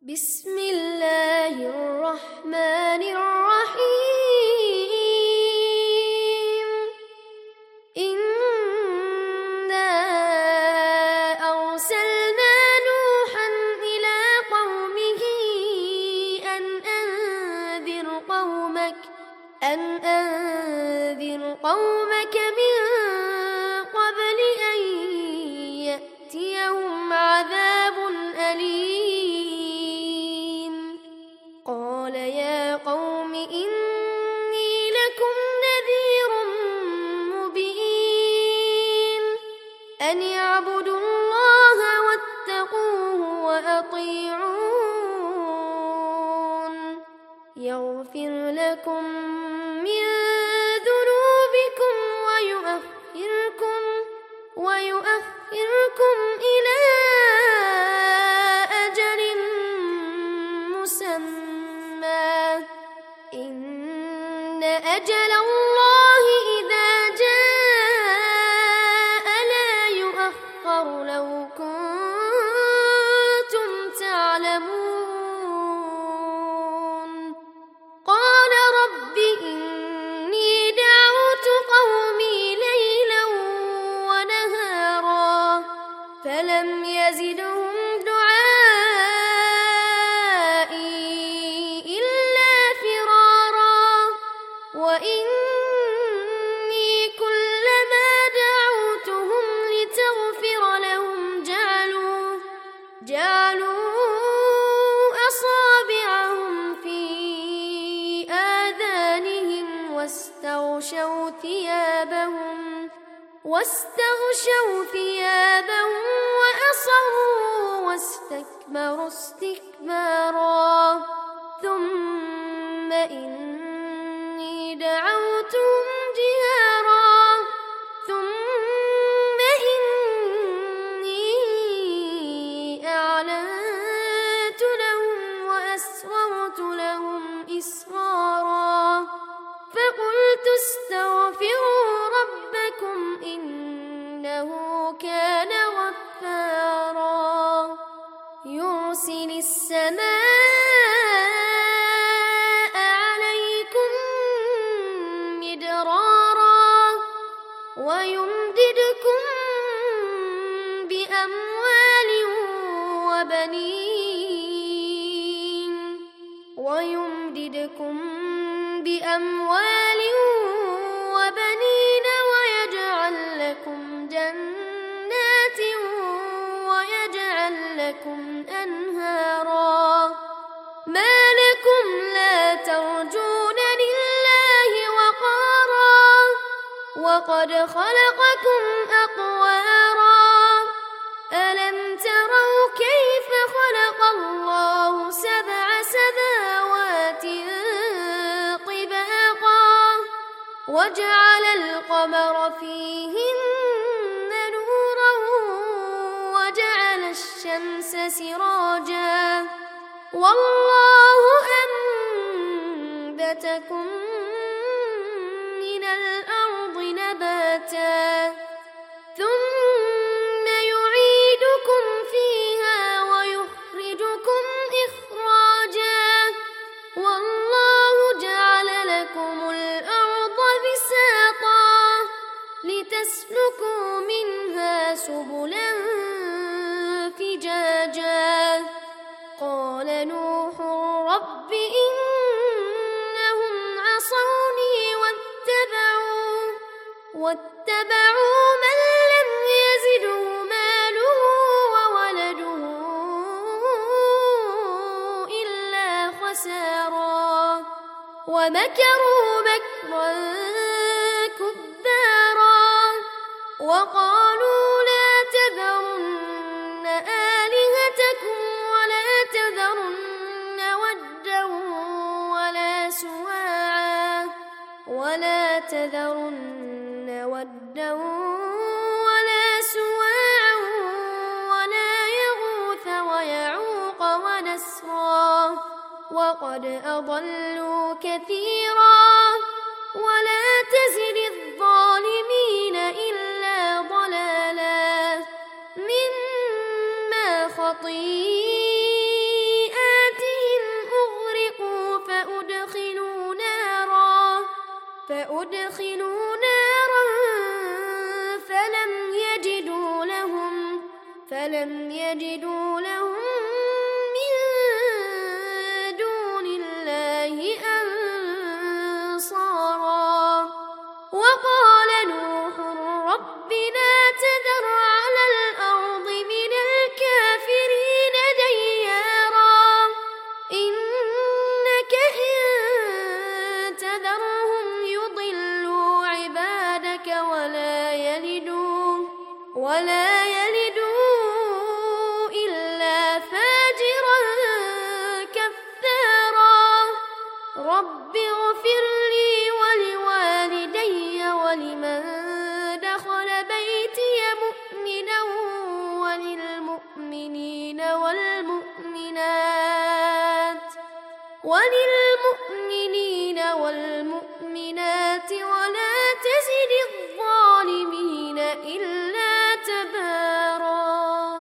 بسم الله الرحمن الرحيم. إنا أرسلنا نوحا إلى قومه أن أنذر قومك من قبل أن يأتيهم عذاب أليم. قال يا قوم إني لكم نذير مبين أن اعبدوا الله واتقوه وأطيعون يغفر لكم من ذنوبكم ويؤخركم إلى أجل مسمى إن أجل الله إذا جاء لا يؤخر لو كنتم تعلمون. قال رب إني دعوت قومي ليلا ونهارا فلم يزدهم دعائي إلا فرارا. وإني كلما دعوتهم لتغفر لهم جعلوا أصابعهم في آذانهم واستغشوا ثيابهم وأصروا واستكبروا استكبارا. ثم إني دعوتهم جهارا ثم إني أعلنت لهم وأسررت لهم إسرارا. فقلت استغفروا ربكم إنه كان غفارا يرسل السماء عليكم مدرارا ويمددكم بأموال وبنين ويجعل لكم جنات ويجعل لكم أنهارا. ما لكم لا ترجون لله وقارا وقد خلقكم أطوارا. ألم تروا كيف خلق الله 7 سماوات طباقا وجعل القمر فيهن نورا وجعل الشمس سراجا والله أنبتكم من الأرض نباتا ثم يعيدكم فيها ويخرجكم إخراجا والله جعل لكم الأرض بساطا لتسلكوا منها سبلا فجاجا. قال نوح رب إنهم عصوني واتبعوا من لم يزده ماله وولده إلا خسارا ومكروا مكرا كبارا وقالوا لا تذرن آلهتكم ولا تذرن ودا ولا سواعا ولا يغوث ويعوق ونسرا وقد أضلوا كثيرا ولا تزد الظالمين إلا ضلالا. مما خطيئاتهم وللمؤمنين والمؤمنات